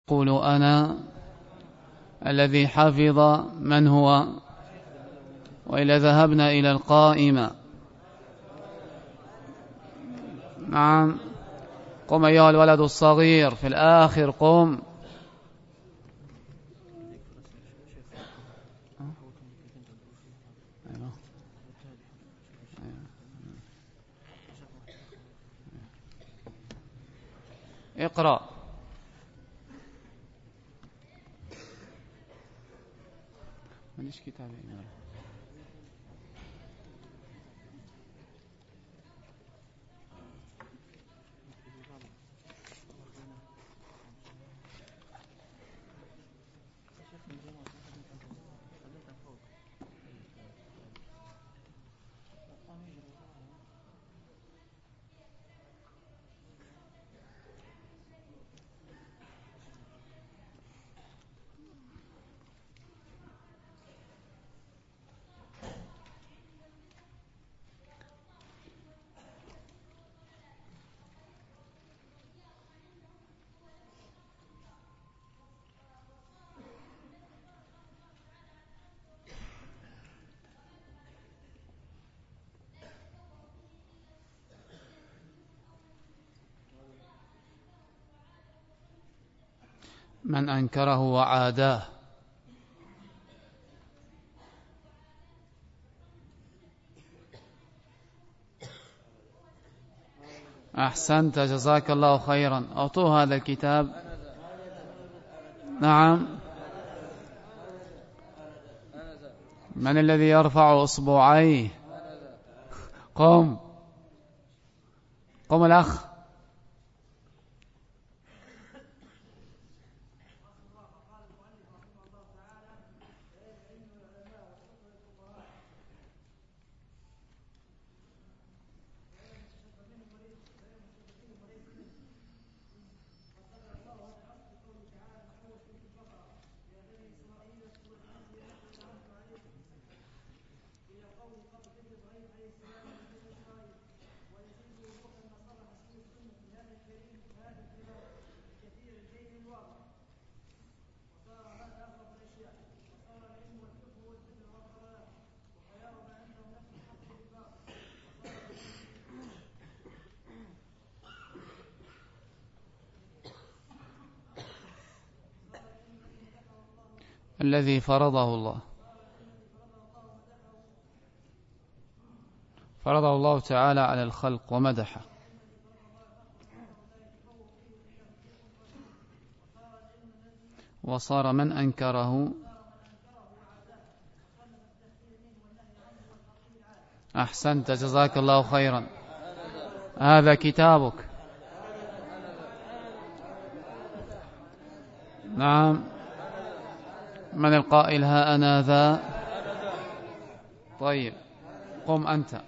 قولوا أنا الذي حفظ من هو. وإذا ذهبنا إلى القائمة. نعم. قم أيها الولد الصغير في الآخر قم. اقرأ. ماليش كتاب. من أنكره وعاداه. أحسنت جزاك الله خيرا. أعطوه هذا الكتاب. نعم. من الذي يرفع أصبعيه؟ قم قم الأخ. الذي فرضه الله. فرضه الله تعالى على الخلق ومدحه. وصار من أنكره. أحسنت جزاك الله خيرا. هذا كتابك. نعم. من القائل ها أنا ذا؟ طيب قم أنت.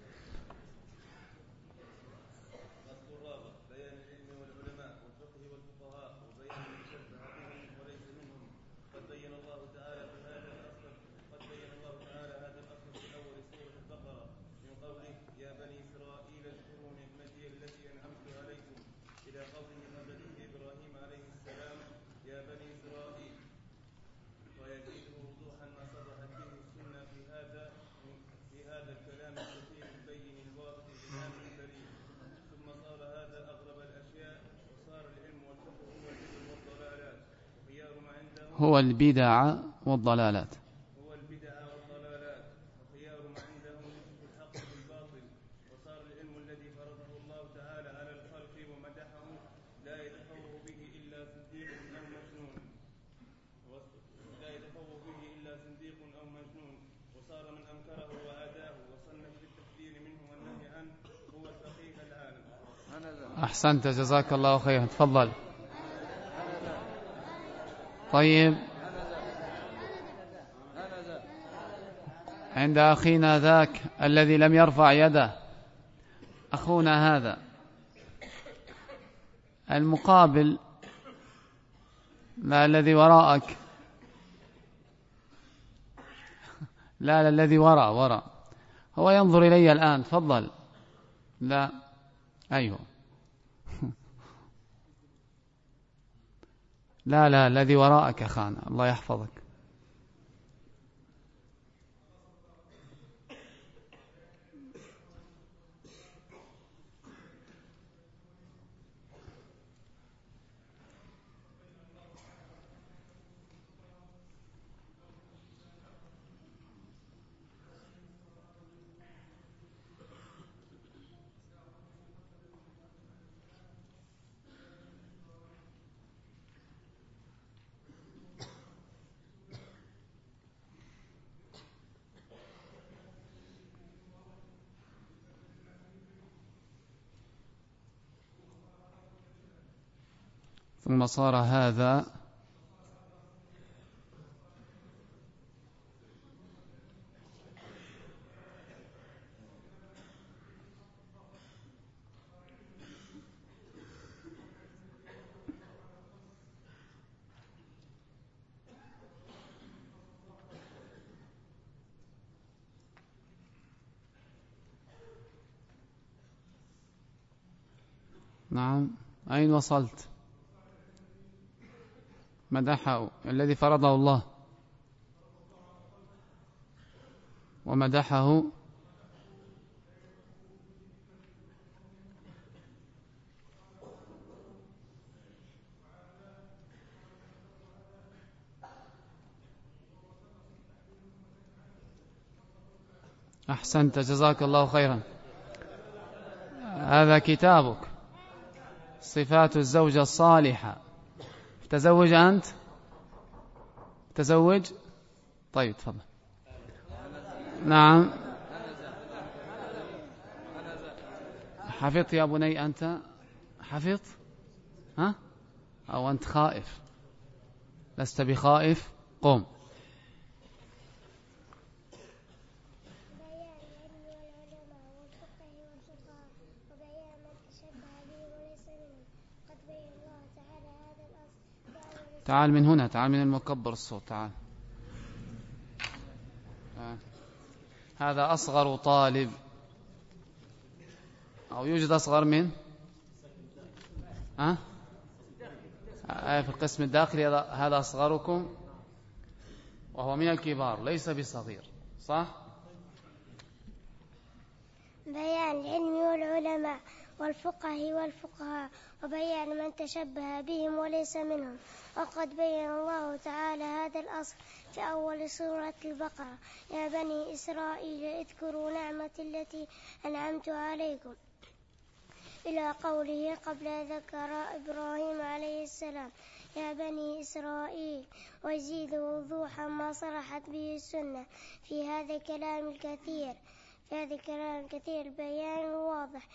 هو البدع والضلالات. وخيار ما عندهم يثبت الحق بالباطل. وصار العلم الذي فرضه الله تعالى على الخلق ومدحه لا يتفوه به إلا صديق أو مجنون. وصار من أنكره وعاداه وصنف بالتحذير منه والنهي عنه هو الفقيه العالم. أحسنت جزاك الله خيرا. تفضل. طيب عند أخينا ذاك الذي لم يرفع يده، أخونا هذا المقابل، لا الذي وراءك، لا الذي وراء هو ينظر إلي الآن. تفضل. لا أيوه لا لا، الذي وراءك خان، الله يحفظك. ثم صار هذا نعم. أين وصلت؟ مدحه الذي فرضه الله ومدحه أحسنت، جزاك الله خيرا. هذا كتابك، صفات الزوجة الصالحة. تزوج أنت؟ تزوج؟ طيب تفضل. نعم. حفظت يا بني؟ أنت حفظت؟ ها؟ أو أنت خائف؟ لست بخائف؟ قم. تعال من هنا، تعال من المكبر الصوت، تعال. هذا أصغر طالب، أو يوجد أصغر من في القسم الداخلي. هذا أصغركم وهو من الكبار، ليس بصغير، صح؟ بيان العلم والعلماء والفقه والفقهاء وبيان من تشبه بهم وليس منهم. وقد بين الله تعالى هذا الأصل في أول سورة البقرة: يا بني إسرائيل اذكروا نعمتي التي أنعمت عليكم، إلى قوله قبل ذكر إبراهيم عليه السلام: يا بني إسرائيل، ويزيد وضوحا ما صرحت به السنة في هذا الكلام الكثير، البيان الواضح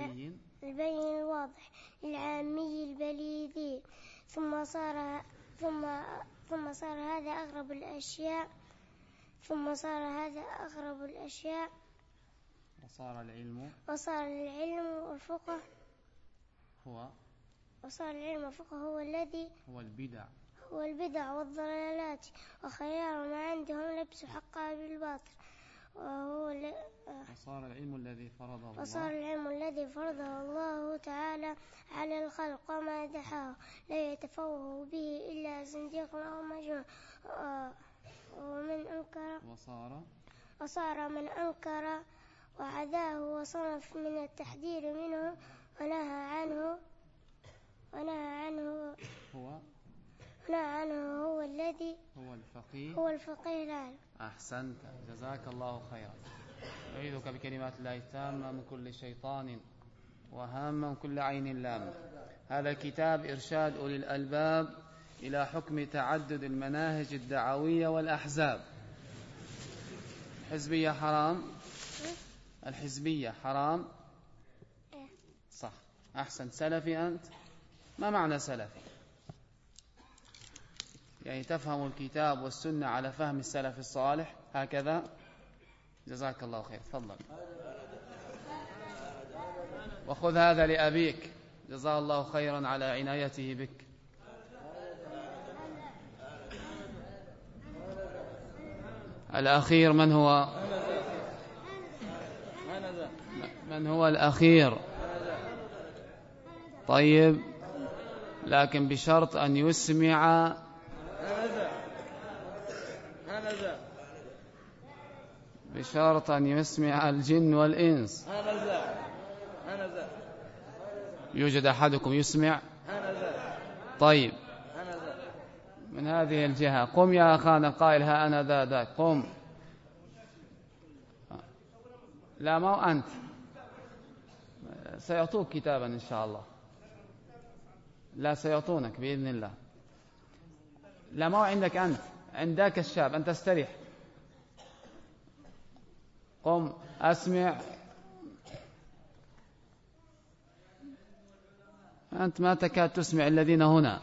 العامي البليدي. ثم صار هذا أغرب الأشياء وصار العلم والفقه هو البدع والضلالات، وخيار ما عندهم لبس حقها بالباطل. وصار العلم الذي فرضه الله تعالى على الخلق وما دحاه لا يتفوه به إلا زنديق أو مجنون. وصار من أنكر وعداه وصنف من التحذير منه ونهى عنه هو الفقيه العالم. أحسنت، جزاك الله خيرا. أعيذك بكلمات الله التامة من كل شيطان وهام ومن كل عين لامة. هذا الكتاب إرشاد أولي الألباب إلى حكم تعدد المناهج الدعوية والأحزاب. الحزبية حرام؟ صح. أحسن. سلفي أنت؟ ما معنى سلفي؟ يعني تفهم الكتاب والسنة على فهم السلف الصالح هكذا؟ جزاك الله خير. تفضل. وخذ هذا لأبيك، جزاه الله خيرا على عنايته بك. الأخير من هو الأخير؟ طيب لكن بشرط أن يسمع بشرط أن يسمع الجن والإنس. يوجد أحدكم يسمع؟ طيب، من هذه الجهة قم يا أخانا قائل ها أنا ذاك، قم. لا، ما هو أنت، سيعطوك كتابا إن شاء الله. لا، سيعطونك بإذن الله. لا، ما هو عندك أنت، عندك الشاب، أنت استريح. قم أسمع. أنت ما تكاد تسمع الذين هنا.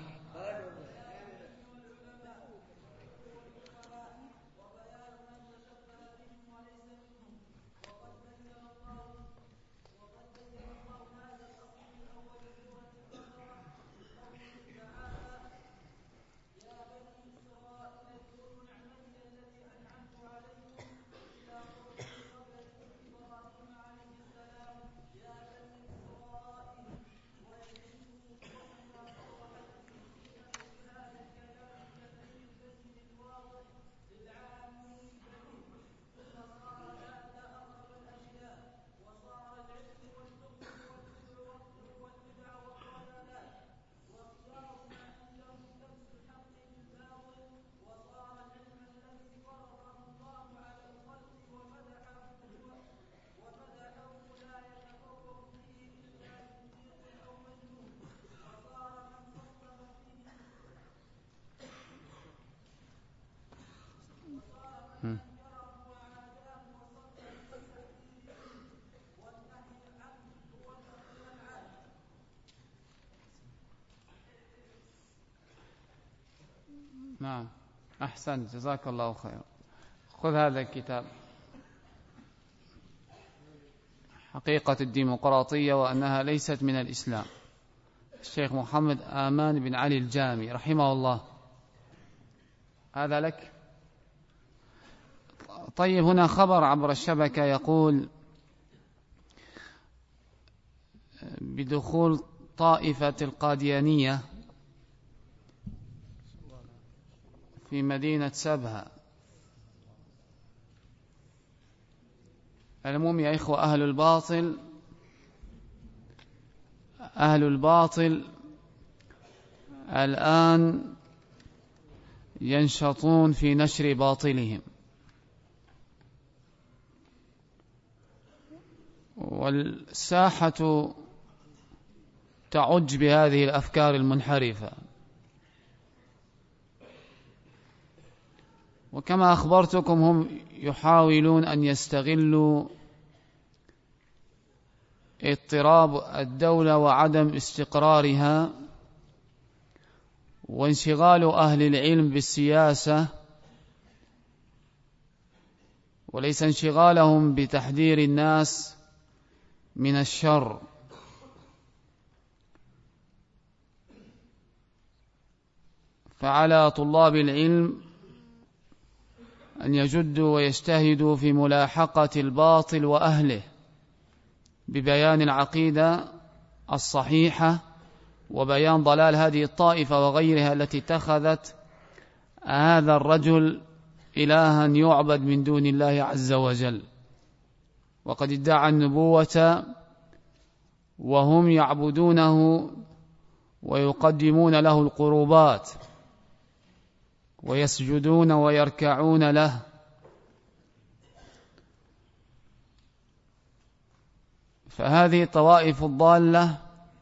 نعم، أحسن، جزاك الله خير. خذ هذا الكتاب، حقيقة الديمقراطية وأنها ليست من الإسلام، الشيخ محمد آمان بن علي الجامي رحمه الله. هذا لك. طيب، هنا خبر عبر الشبكة يقول بدخول طائفة القاديانية في مدينة سبها. المهم يا إخوة، أهل الباطل الآن ينشطون في نشر باطلهم، والساحة تعج بهذه الأفكار المنحرفة. وكما أخبرتكم هم يحاولون أن يستغلوا اضطراب الدولة وعدم استقرارها وانشغال أهل العلم بالسياسة، وليس انشغالهم بتحذير الناس من الشر. فعلى طلاب العلم أن يجدوا ويجتهدوا في ملاحقة الباطل وأهله ببيان العقيدة الصحيحة وبيان ضلال هذه الطائفة وغيرها التي اتخذت هذا الرجل إلها يعبد من دون الله عز وجل، وقد ادعى النبوة وهم يعبدونه ويقدمون له القربات ويسجدون ويركعون له. فهذه الطوائف الضالة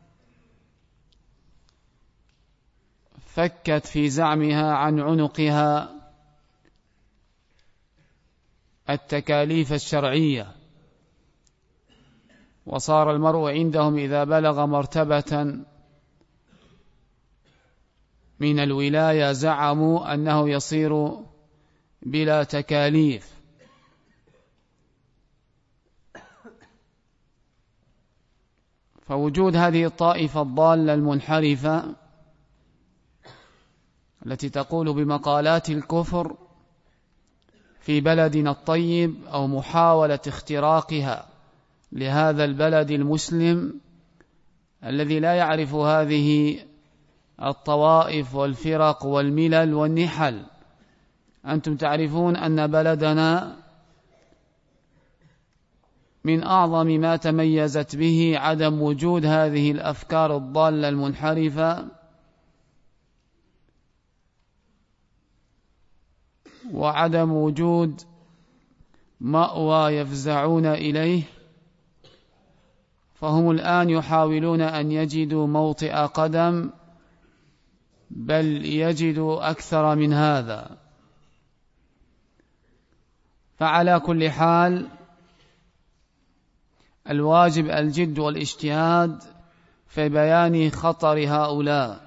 فكت في زعمها عن عنقها التكاليف الشرعية، وصار المرء عندهم إذا بلغ مرتبة من الولاية زعموا أنه يصير بلا تكاليف. فوجود هذه الطائفة الضالة المنحرفة التي تقول بمقالات الكفر في بلدنا الطيب أو محاولة اختراقها لهذا البلد المسلم الذي لا يعرف هذه الطوائف والفرق والملل والنحل. أنتم تعرفون أن بلدنا من أعظم ما تميزت به عدم وجود هذه الأفكار الضالة المنحرفة، وعدم وجود مأوى يفزعون إليه، فهم الآن يحاولون أن يجدوا موطئ قدم، بل يجدوا أكثر من هذا. فعلى كل حال الواجب الجد والاجتهاد في بيان خطر هؤلاء،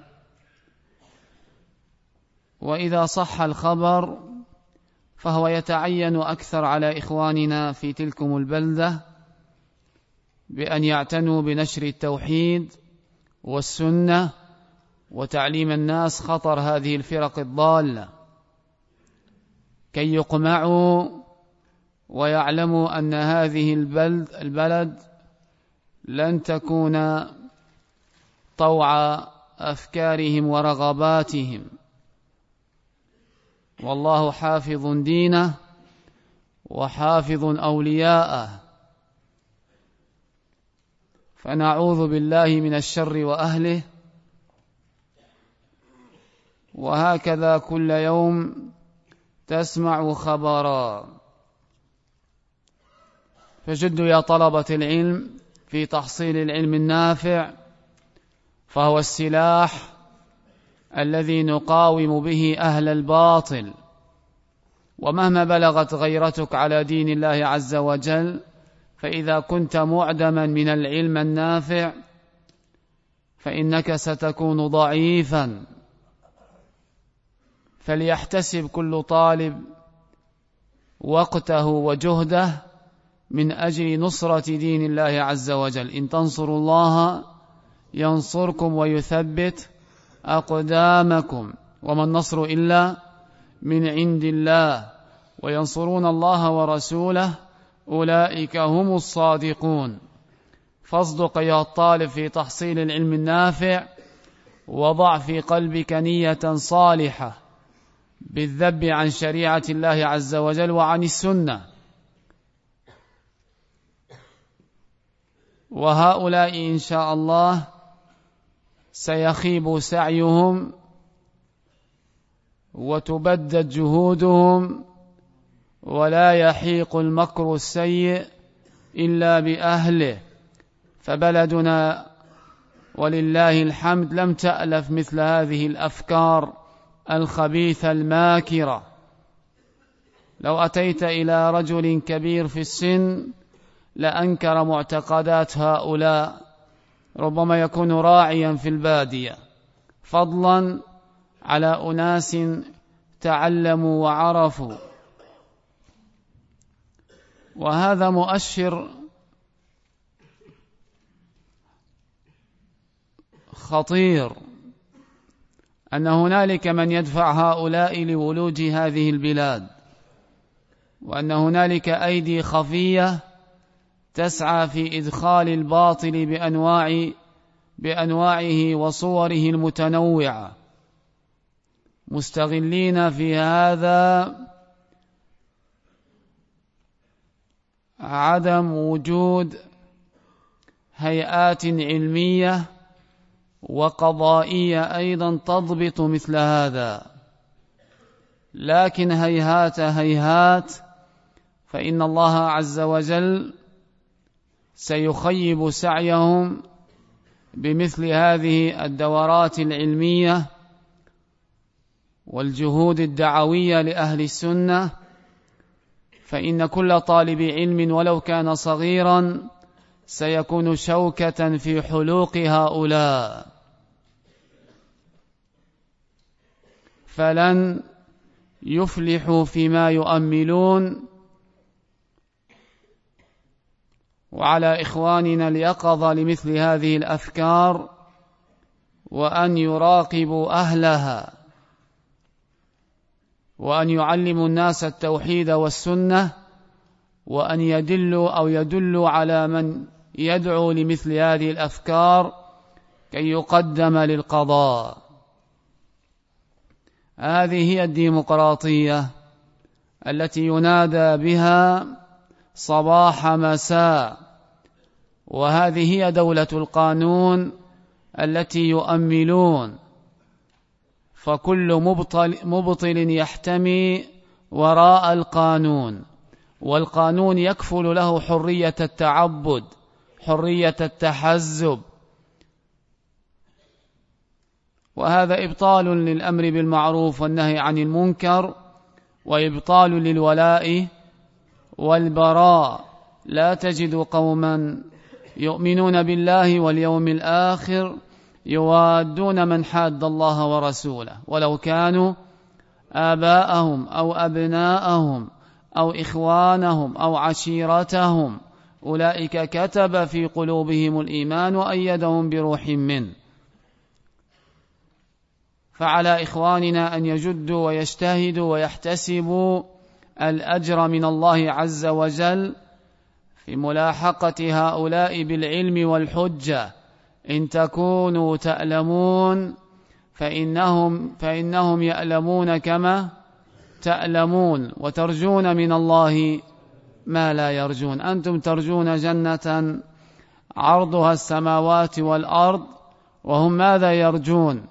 وإذا صح الخبر فهو يتعين أكثر على إخواننا في تلكم البلدة بأن يعتنوا بنشر التوحيد والسنة وتعليم الناس خطر هذه الفرق الضالة، كي يقمعوا ويعلموا أن هذه البلد لن تكون طوع أفكارهم ورغباتهم، والله حافظ دينه وحافظ أولياءه، فنعوذ بالله من الشر وأهله. وهكذا كل يوم تسمع خبرا، فجدوا يا طلبة العلم في تحصيل العلم النافع، فهو السلاح الذي نقاوم به أهل الباطل. ومهما بلغت غيرتك على دين الله عز وجل، فإذا كنت معدما من العلم النافع فإنك ستكون ضعيفا. فليحتسب كل طالب وقته وجهده من أجل نصرة دين الله عز وجل. إن تنصروا الله ينصركم ويثبت أقدامكم، وما النصر إلا من عند الله، وينصرون الله ورسوله أولئك هم الصادقون. فاصدق أيها الطالب في تحصيل العلم النافع، وضع في قلبك نية صالحة بالذب عن شريعة الله عز وجل وعن السنة. وهؤلاء إن شاء الله سيخيب سعيهم وتبدد جهودهم، ولا يحيق المكر السيء إلا بأهله. فبلدنا ولله الحمد لم تألف مثل هذه الأفكار الخبيثة الماكرة. لو أتيت إلى رجل كبير في السن لأنكر معتقدات هؤلاء، ربما يكون راعيا في البادية، فضلا على أناس تعلموا وعرفوا. وهذا مؤشر خطير أن هنالك من يدفع هؤلاء لولوج هذه البلاد، وأن هنالك أيدي خفية تسعى في إدخال الباطل بأنواعه وصوره المتنوعة، مستغلين في هذا عدم وجود هيئات علمية وقضائية أيضا تضبط مثل هذا. لكن هيهات هيهات، فإن الله عز وجل سيخيب سعيهم بمثل هذه الدورات العلمية والجهود الدعوية لأهل السنة. فإن كل طالب علم ولو كان صغيرا سيكون شوكة في حلوق هؤلاء، فلن يفلحوا فيما يؤملون. وعلى إخواننا اليقظة لمثل هذه الأفكار، وأن يراقبوا أهلها، وأن يعلموا الناس التوحيد والسنة، وأن يدلوا على من يدعو لمثل هذه الأفكار كي يقدم للقضاء. هذه هي الديمقراطية التي ينادى بها صباح مساء، وهذه هي دولة القانون التي يؤملون، فكل مبطل يحتمي وراء القانون، والقانون يكفل له حرية التعبد، حرية التحزب، وهذا إبطال للأمر بالمعروف والنهي عن المنكر، وإبطال للولاء والبراء. لا تجد قوما يؤمنون بالله واليوم الآخر يوادون من حاد الله ورسوله ولو كانوا آباءهم أو أبناءهم أو إخوانهم أو عشيرتهم، أولئك كتب في قلوبهم الإيمان وأيدهم بروح منه. فعلى إخواننا أن يجدوا ويجتهدوا ويحتسبوا الأجر من الله عز وجل في ملاحقة هؤلاء بالعلم والحجة. إن تكونوا تألمون فإنهم يألمون كما تألمون، وترجون من الله ما لا يرجون. أنتم ترجون جنة عرضها السماوات والأرض، وهم ماذا يرجون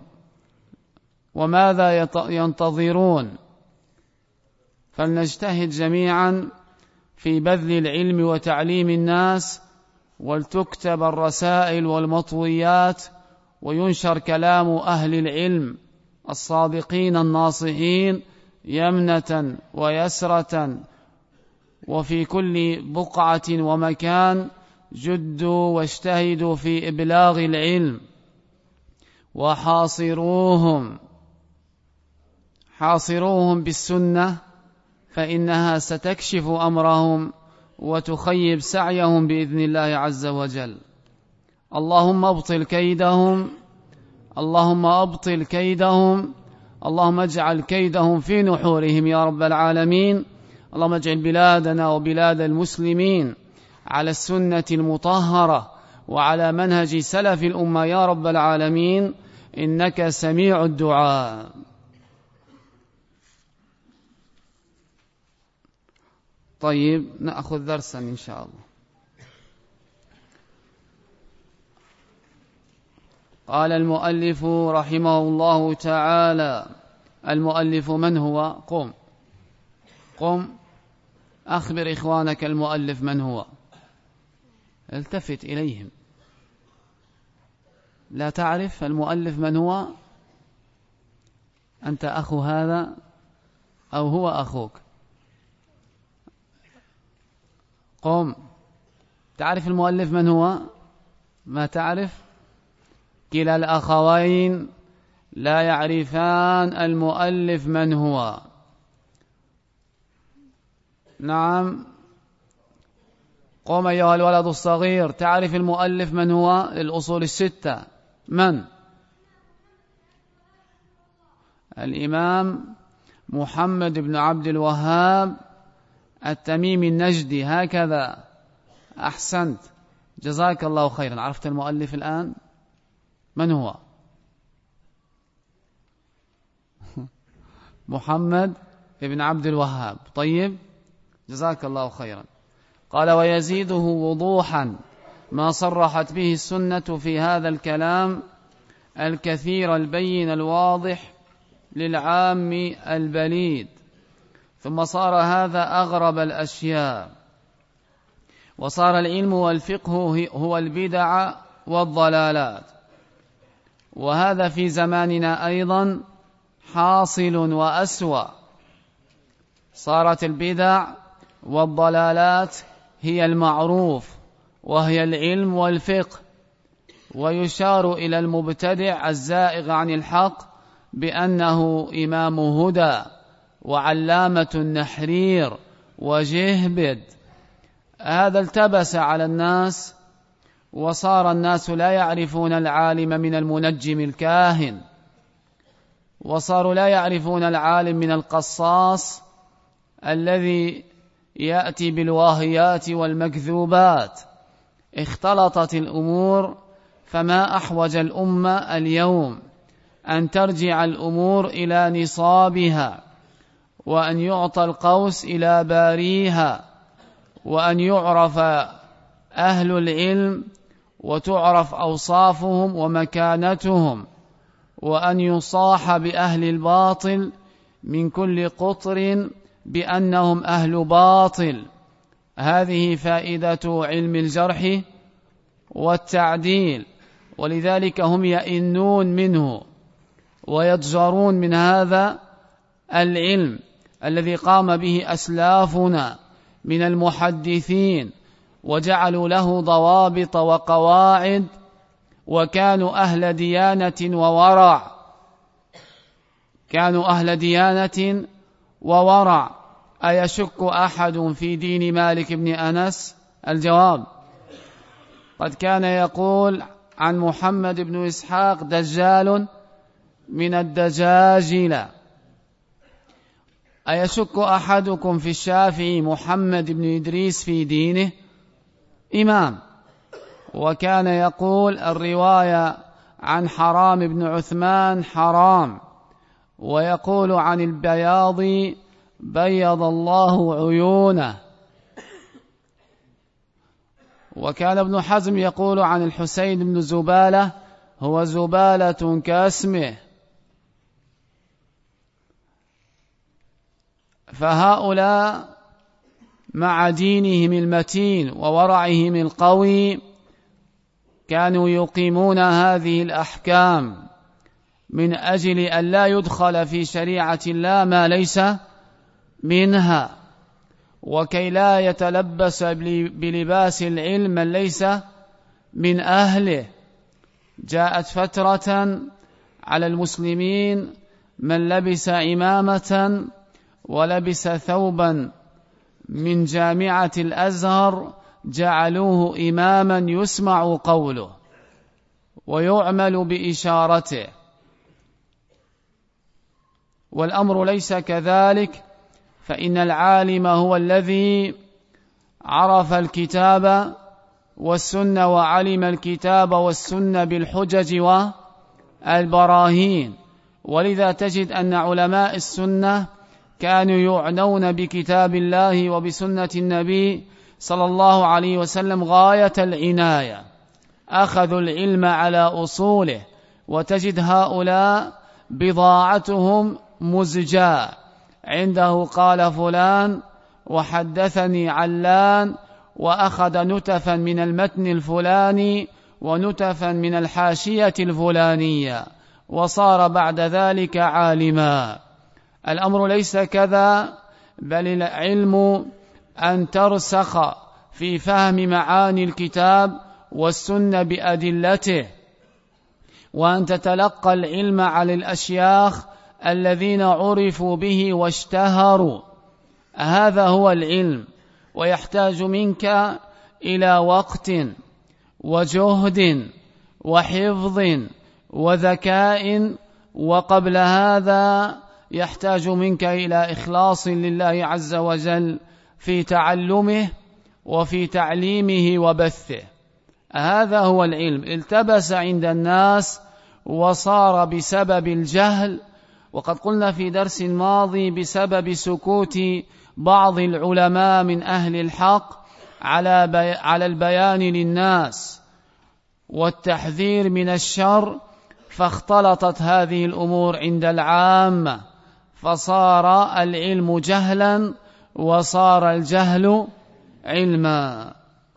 وماذا ينتظرون؟ فلنجتهد جميعا في بذل العلم وتعليم الناس، ولتكتب الرسائل والمطويات، وينشر كلام أهل العلم الصادقين الناصحين يمنة ويسرة، وفي كل بقعة ومكان جدوا واجتهدوا في إبلاغ العلم، وحاصروهم بالسنة، فإنها ستكشف أمرهم وتخيب سعيهم بإذن الله عز وجل. اللهم ابطل كيدهم، اللهم ابطل كيدهم، اللهم اجعل كيدهم في نحورهم يا رب العالمين. اللهم اجعل بلادنا وبلاد المسلمين على السنة المطهرة وعلى منهج سلف الأمة يا رب العالمين، إنك سميع الدعاء. طيب، نأخذ درسا إن شاء الله. قال المؤلف رحمه الله تعالى. المؤلف من هو؟ قم أخبر إخوانك المؤلف من هو. التفت إليهم. لا تعرف المؤلف من هو؟ أنت أخو هذا أو هو أخوك؟ قم. تعرف المؤلف من هو؟ ما تعرف؟ كلا الأخوين لا يعرفان المؤلف من هو. نعم، قم أيها الولد الصغير. تعرف المؤلف من هو؟ الأصول الستة من؟ الإمام محمد بن عبد الوهاب التميمي النجدي، هكذا. أحسنت، جزاك الله خيرا. عرفت المؤلف الآن من هو؟ محمد بن عبد الوهاب. طيب، جزاك الله خيرا. قال: ويزيده وضوحا ما صرحت به السنة في هذا الكلام الكثير البين الواضح للعام البليد. ثم صار هذا أغرب الأشياء، وصار العلم والفقه هو البدع والضلالات، وهذا في زماننا أيضا حاصل وأسوأ. صارت البدع والضلالات هي المعروف، وهي العلم والفقه، ويشار إلى المبتدع الزائغ عن الحق بأنه إمام هدى وعلامة النحرير وجهبد. هذا التبس على الناس، وصار الناس لا يعرفون العالم من المنجم الكاهن، وصاروا لا يعرفون العالم من القصاص الذي يأتي بالواهيات والمكذوبات. اختلطت الأمور، فما أحوج الأمة اليوم أن ترجع الأمور إلى نصابها، وأن يعطى القوس إلى باريها، وأن يعرف أهل العلم وتعرف أوصافهم ومكانتهم، وأن يصاح بأهل الباطل من كل قطر بأنهم أهل باطل. هذه فائدة علم الجرح والتعديل، ولذلك هم يئنون منه ويضجرون من هذا العلم الذي قام به أسلافنا من المحدثين، وجعلوا له ضوابط وقواعد، وكانوا أهل ديانة وورع. كانوا أهل ديانة وورع. أيشك أحد في دين مالك بن أنس؟ الجواب: قد كان يقول عن محمد بن إسحاق دجال من الدجاجلة. أيشك أحدكم في الشافعي محمد بن إدريس في دينه؟ إمام. وكان يقول الرواية عن حرام بن عثمان حرام، ويقول عن البياض بيض الله عيونه. وكان ابن حزم يقول عن الحسين بن زبالة هو زبالة كاسمه. فهؤلاء مع دينهم المتين وورعهم القوي كانوا يقيمون هذه الأحكام من أجل أن لا يدخل في شريعة الله ما ليس منها، وكي لا يتلبس بلباس العلم من ليس من أهله. جاءت فترة على المسلمين من لبس عمامة ولبس ثوبا من جامعة الأزهر جعلوه إماما يسمع قوله ويعمل بإشارته، والأمر ليس كذلك. فإن العالم هو الذي عرف الكتاب والسنة وعلم الكتاب والسنة بالحجج والبراهين. ولذا تجد أن علماء السنة كانوا يعنون بكتاب الله وبسنة النبي صلى الله عليه وسلم غاية العناية، أخذوا العلم على أصوله. وتجد هؤلاء بضاعتهم مزجاة، عنده قال فلان وحدثني علان، وأخذ نتفا من المتن الفلاني ونتفا من الحاشية الفلانية، وصار بعد ذلك عالما. الأمر ليس كذا، بل العلم أن ترسخ في فهم معاني الكتاب والسنة بأدلته، وأن تتلقى العلم على الأشياخ الذين عرفوا به واشتهروا. هذا هو العلم، ويحتاج منك إلى وقت وجهد وحفظ وذكاء، وقبل هذا يحتاج منك إلى إخلاص لله عز وجل في تعلمه وفي تعليمه وبثه. هذا هو العلم. التبس عند الناس وصار بسبب الجهل، وقد قلنا في درس ماضي بسبب سكوت بعض العلماء من أهل الحق على البيان للناس والتحذير من الشر، فاختلطت هذه الأمور عند العامة، فصار العلم جهلا وصار الجهل علما.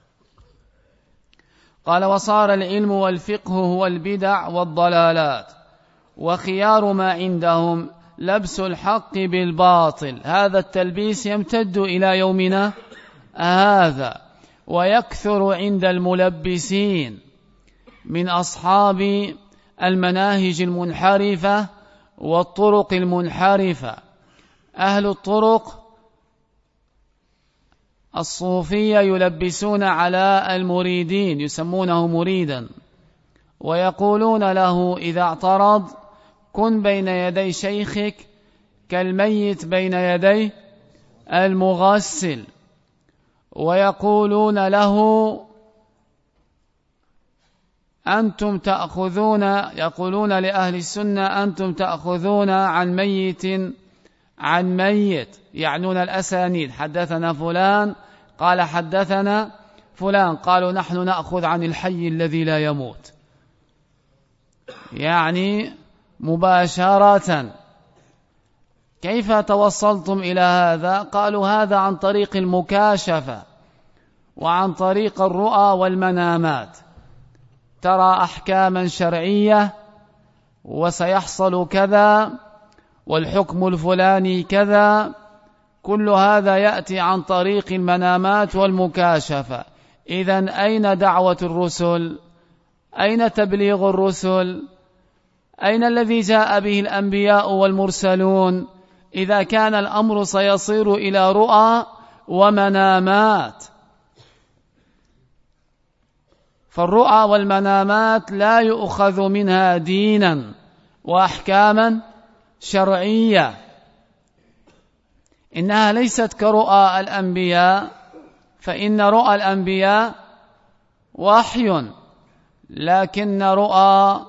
قال: وصار العلم والفقه هو البدع والضلالات، وخيار ما عندهم لبس الحق بالباطل. هذا التلبيس يمتد إلى يومنا هذا، ويكثر عند الملبسين من أصحاب المناهج المنحرفة والطرق المنحرفة. أهل الطرق الصوفية يلبسون على المريدين، يسمونه مريدا، ويقولون له إذا اعترض: كن بين يدي شيخك كالميت بين يدي المغسل. ويقولون له: أنتم تأخذون، يقولون لأهل السنة أنتم تأخذون عن ميت، يعنون الأسانيد، حدثنا فلان قال حدثنا فلان، قالوا نحن نأخذ عن الحي الذي لا يموت، يعني مباشرة. كيف توصلتم إلى هذا؟ قالوا هذا عن طريق المكاشفة وعن طريق الرؤى والمنامات، ترى أحكاما شرعية وسيحصل كذا والحكم الفلاني كذا، كل هذا يأتي عن طريق المنامات والمكاشفة. إذن أين دعوة الرسل؟ أين تبليغ الرسل؟ أين الذي جاء به الأنبياء والمرسلون إذا كان الأمر سيصير إلى رؤى ومنامات؟ فالرؤى والمنامات لا يؤخذ منها دينا وأحكاما شرعية، إنها ليست كرؤى الأنبياء، فإن رؤى الأنبياء وحي، لكن رؤى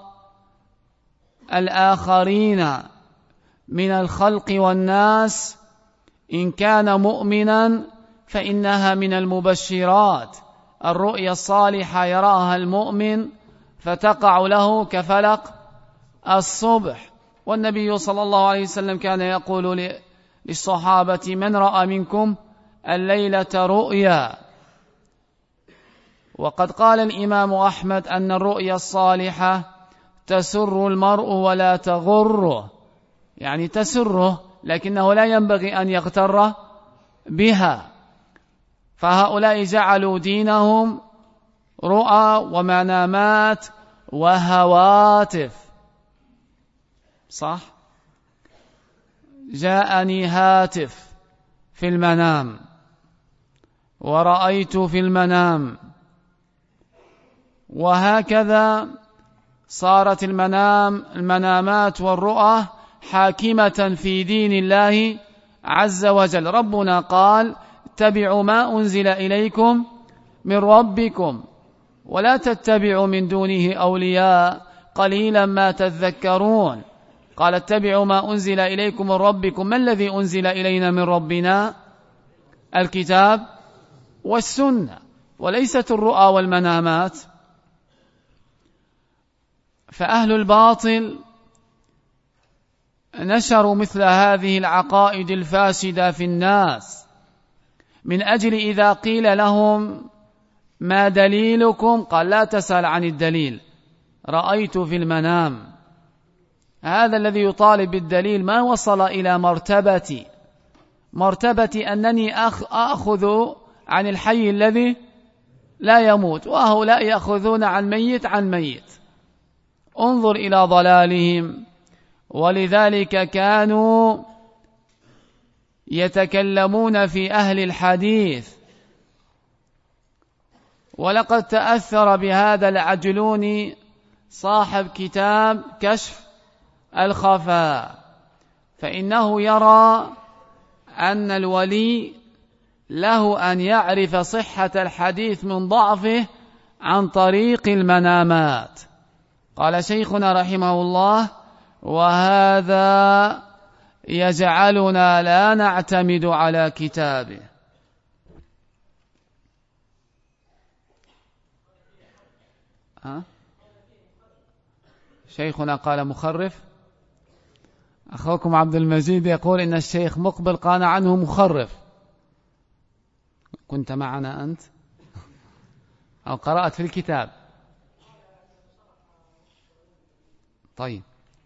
الآخرين من الخلق والناس إن كان مؤمنا فإنها من المبشرات. الرؤيا الصالحة يراها المؤمن فتقع له كفلق الصبح. والنبي صلى الله عليه وسلم كان يقول للصحابة من رأى منكم الليلة رؤيا. وقد قال الإمام أحمد أن الرؤيا الصالحة تسر المرء ولا تغره، يعني تسره لكنه لا ينبغي أن يغتر بها. فهؤلاء جعلوا دينهم رؤى ومنامات وهواتف. صح؟ جاءني هاتف في المنام ورأيت في المنام، وهكذا صارت المنامات والرؤى حاكمة في دين الله عز وجل. ربنا قال اتبعوا ما أنزل إليكم من ربكم ولا تتبعوا من دونه أولياء قليلا ما تذكرون. قال اتبعوا ما أنزل إليكم من ربكم. ما الذي أنزل إلينا من ربنا؟ الكتاب والسنة، وليست الرؤى والمنامات. فأهل الباطل نشروا مثل هذه العقائد الفاسدة في الناس من أجل إذا قيل لهم ما دليلكم؟ قال لا تسأل عن الدليل، رأيت في المنام. هذا الذي يطالب بالدليل ما وصل إلى مرتبة أنني أخذ عن الحي الذي لا يموت، وهؤلاء يأخذون عن ميت. انظر إلى ضلالهم. ولذلك كانوا يتكلمون في أهل الحديث. ولقد تأثر بهذا العجلوني صاحب كتاب كشف الخفاء، فإنه يرى أن الولي له أن يعرف صحة الحديث من ضعفه عن طريق المنامات. قال شيخنا رحمه الله وهذا يجعلنا لا نعتمد على كتابه. شيخنا قال مخرف. أخوكم عبد المجيد يقول إن الشيخ مقبل قال عنه مخرف. كنت معنا أنت أو قرأت في الكتاب؟ طيب.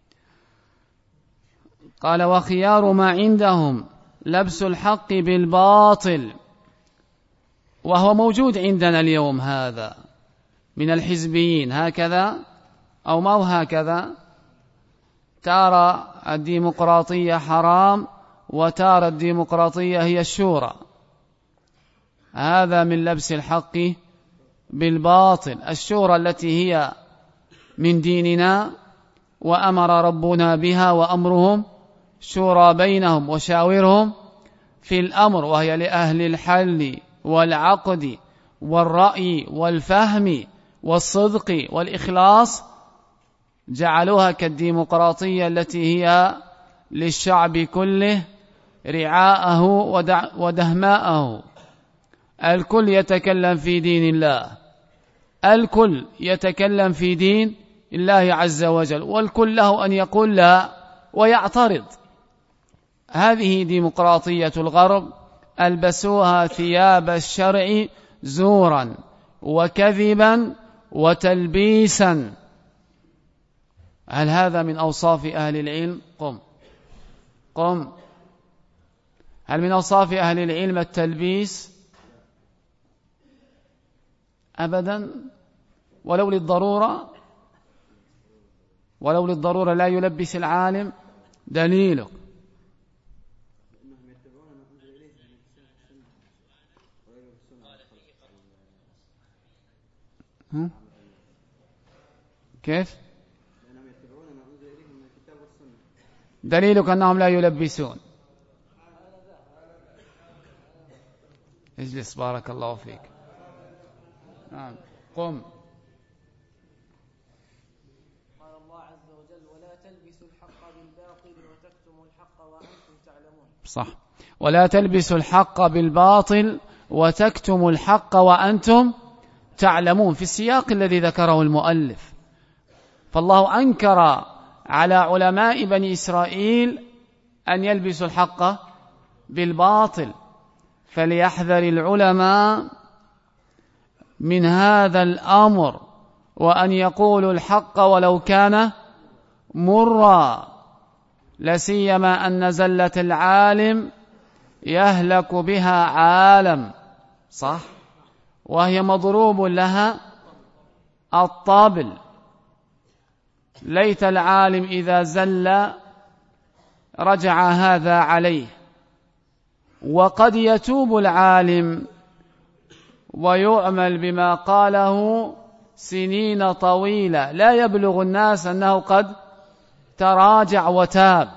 قال وخيار ما عندهم لبس الحق بالباطل، وهو موجود عندنا اليوم هذا من الحزبيين، هكذا أو ما هو هكذا، ترى الديمقراطية حرام وترى الديمقراطية هي الشورى. هذا من لبس الحق بالباطل. الشورى التي هي من ديننا وأمر ربنا بها وأمرهم شورى بينهم وشاورهم في الأمر، وهي لأهل الحل والعقد والرأي والفهم والصدق والإخلاص جعلوها كالديمقراطية التي هي للشعب كله رعاءه ودهماءه. الكل يتكلم في دين الله، الكل يتكلم في دين الله عز وجل، والكل له أن يقول لا ويعترض. هذه ديمقراطية الغرب، ألبسوها ثياب الشرع زورا وكذبا وتلبيسا. هل هذا من أوصاف أهل العلم؟ قم. هل من أوصاف أهل العلم التلبيس؟ أبدا، ولو للضرورة لا يلبس العالم. دليلك كيف؟ دليلك أنهم لا يلبسون. اجلس بارك الله فيك. نعم قم. قال الله عز وجل: ولا تلبسوا الحق بالباطل وتكتموا الحق وأنتم تعلمون. صح، ولا تلبسوا الحق بالباطل وتكتموا الحق وأنتم تعلمون، في السياق الذي ذكره المؤلف. فالله أنكر على علماء بني إسرائيل أن يلبسوا الحق بالباطل، فليحذر العلماء من هذا الأمر، وأن يقولوا الحق ولو كان مرا، لسيما أن زلة العالم يهلك بها عالم. صح، وهي مضروب لها الطبل. ليت العالم إذا زل رجع هذا عليه. وقد يتوب العالم ويعمل بما قاله سنين طويلة، لا يبلغ الناس أنه قد تراجع وتاب،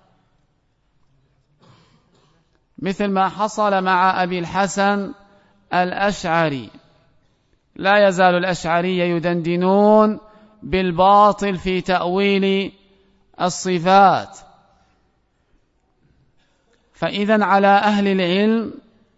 مثل ما حصل مع أبي الحسن الأشعري. لا يزال الأشعري يدندنون بالباطل في تأويل الصفات. فإذن على أهل العلم،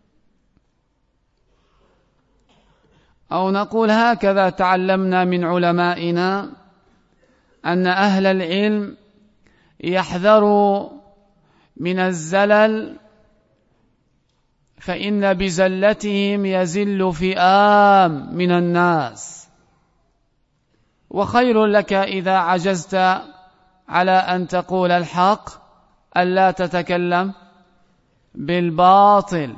أو نقول هكذا تعلمنا من علمائنا، أن أهل العلم يحذروا من الزلل، فإن بزلتهم يزل فئام من الناس. وخير لك إذا عجزت على أن تقول الحق ألا تتكلم بالباطل.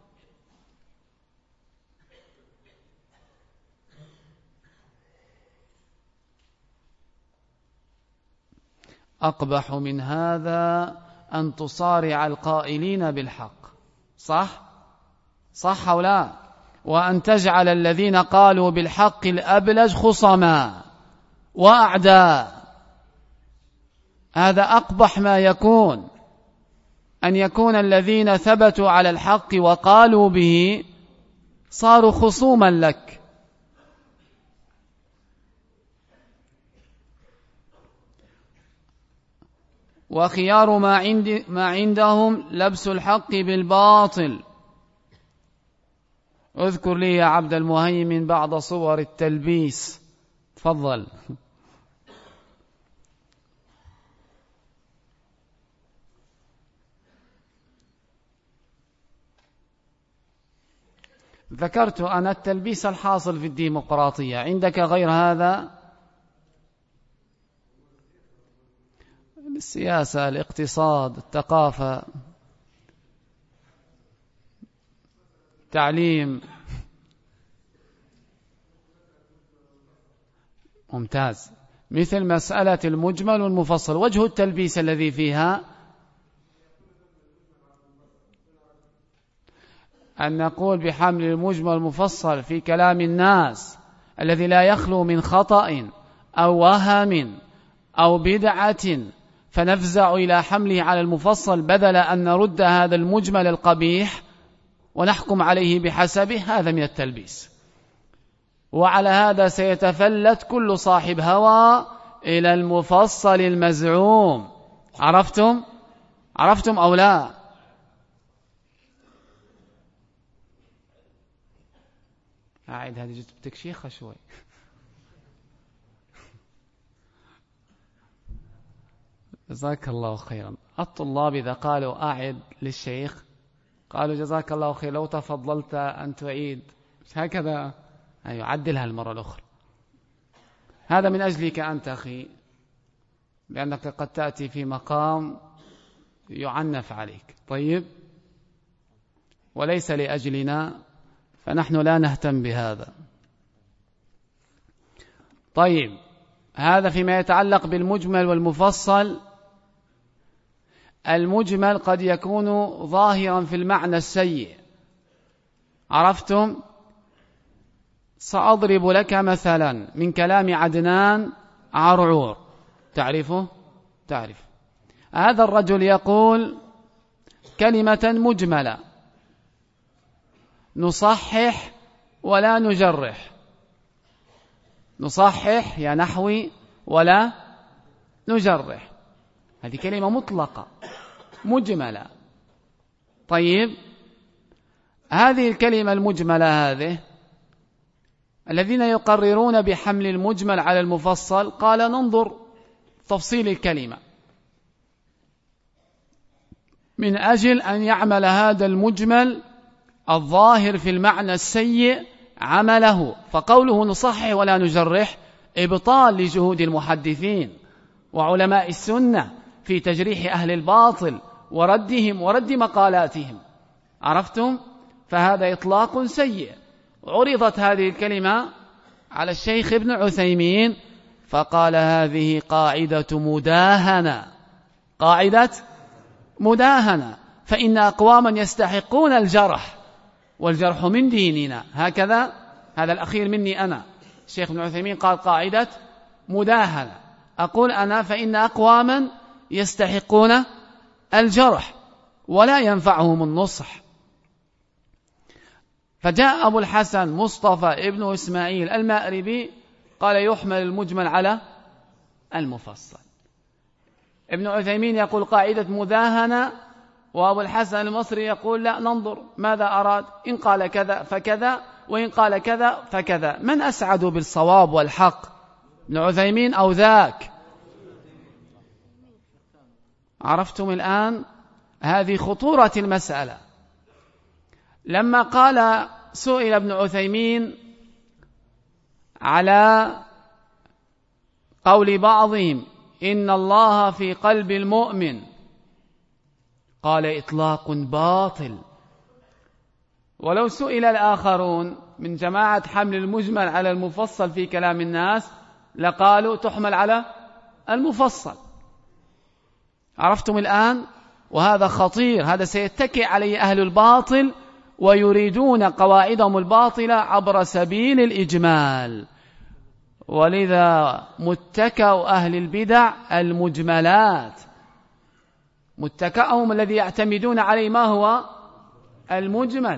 أقبح من هذا أن تصارع القائلين بالحق. صح أو لا؟ وأن تجعل الذين قالوا بالحق الأبلج خصما وأعداء. هذا أقبح ما يكون، أن يكون الذين ثبتوا على الحق وقالوا به صاروا خصوما لك. وخيار ما عندهم لبس الحق بالباطل. اذكر لي يا عبد المهيمن بعض صور التلبيس، تفضل. ذكرت أنا التلبيس الحاصل في الديمقراطية. عندك غير هذا؟ السياسة، الاقتصاد، الثقافة، التعليم. ممتاز. مثل مسألة المجمل والمفصل، وجه التلبيس الذي فيها أن نقول بحمل المجمل والمفصل في كلام الناس الذي لا يخلو من خطأ أو وهم أو بدعة، فنفزع إلى حمله على المفصل بدل أن نرد هذا المجمل القبيح ونحكم عليه بحسبه. هذا من التلبيس. وعلى هذا سيتفلت كل صاحب هوى إلى المفصل المزعوم. عرفتم أو لا؟ أعد هذه جبتك شيخة شوي. جزاك الله خيرا. الطلاب إذا قالوا أعد للشيخ قالوا جزاك الله خير، لو تفضلت أن تعيد، هكذا. أيوة، عدلها المرة الأخرى. هذا من أجلك أنت أخي، لأنك قد تأتي في مقام يعنف عليك. طيب، وليس لأجلنا، فنحن لا نهتم بهذا. طيب، هذا فيما يتعلق بالمجمل والمفصل. المجمل قد يكون ظاهرا في المعنى السيء. عرفتم؟ سأضرب لك مثلا من كلام عدنان عرعور. تعرفه؟ تعرف. هذا الرجل يقول كلمة مجملة نصحح ولا نجرح. نصحح يا نحوي ولا نجرح، هذه كلمة مطلقة مجملة. طيب، هذه الكلمة المجملة هذه الذين يقررون بحمل المجمل على المفصل، قال ننظر تفصيل الكلمة من أجل أن يعمل هذا المجمل الظاهر في المعنى السيء عمله. فقوله نصحح ولا نجرح إبطال لجهود المحدثين وعلماء السنة في تجريح أهل الباطل وردهم ورد مقالاتهم. عرفتم؟ فهذا إطلاق سيء. عرضت هذه الكلمة على الشيخ ابن عثيمين فقال هذه قاعدة مداهنة، قاعدة مداهنة، فإن أقواما يستحقون الجرح والجرح من ديننا. هكذا، هذا الأخير مني أنا. الشيخ ابن عثيمين قال قاعدة مداهنة، أقول أنا فإن أقواما يستحقون الجرح ولا ينفعهم النصح. فجاء أبو الحسن مصطفى ابن إسماعيل المأربي قال يحمل المجمل على المفصل. ابن عثيمين يقول قاعدة مداهنة، وأبو الحسن المصري يقول لا، ننظر ماذا أراد، إن قال كذا فكذا وإن قال كذا فكذا. من أسعد بالصواب والحق، ابن عثيمين أو ذاك؟ عرفتم الآن؟ هذه خطورة المسألة. لما قال سئل ابن عثيمين على قول بعضهم إن الله في قلب المؤمن، قال إطلاق باطل. ولو سئل الآخرون من جماعة حمل المجمل على المفصل في كلام الناس لقالوا تحمل على المفصل. عرفتم الآن؟ وهذا خطير، هذا سيتكئ عليه أهل الباطل ويريدون قواعدهم الباطلة عبر سبيل الإجمال. ولذا متكأ أهل البدع المجملات، متكأهم الذي يعتمدون عليه ما هو المجمل.